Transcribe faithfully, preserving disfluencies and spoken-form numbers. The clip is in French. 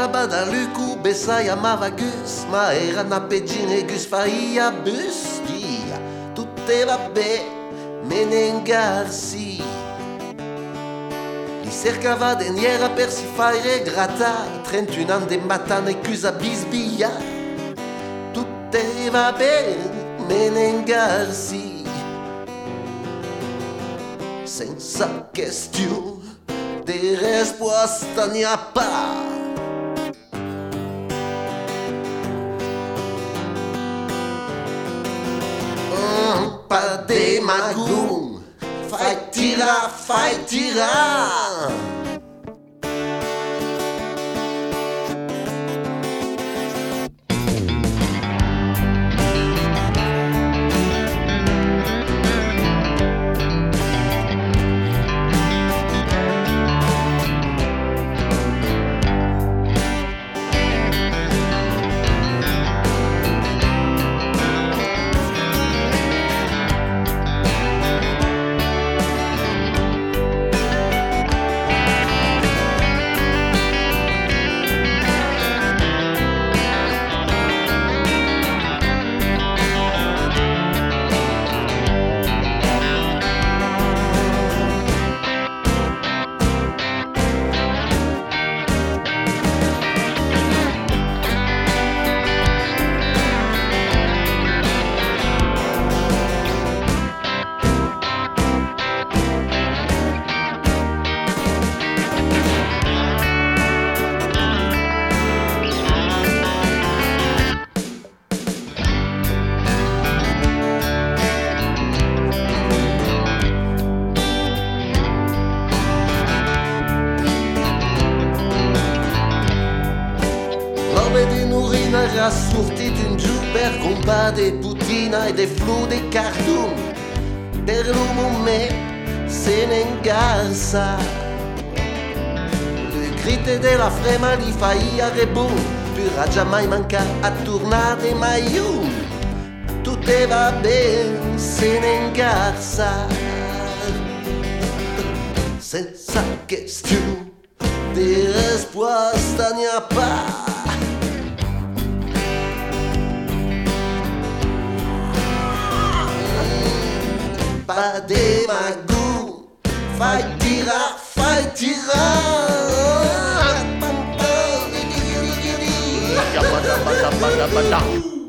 na badaluku besai amava gus, ma era na pedine gus faia bus. Dia, tutte vabbè, menengarsi. Li cercava deniera per si fare gratta, trentuno anni de matana e chiusa bisbia. Tutte vabbè, menengarsi. Senza questione de resposta n'y a pas. Mm, pas de magou, fai tirar, fai tirar. Di Nurina era sortit un giù per compa de putina e de flu de cartoon. Per un moment se ne ingarsa. Le grite della frema li faia rebun, pur a jamais manca a tornare mai un. Tutte va ben, se ne ingarsa. Senza question de resposta n'y a pas. Pas de magou, fai tirar, fai tirar.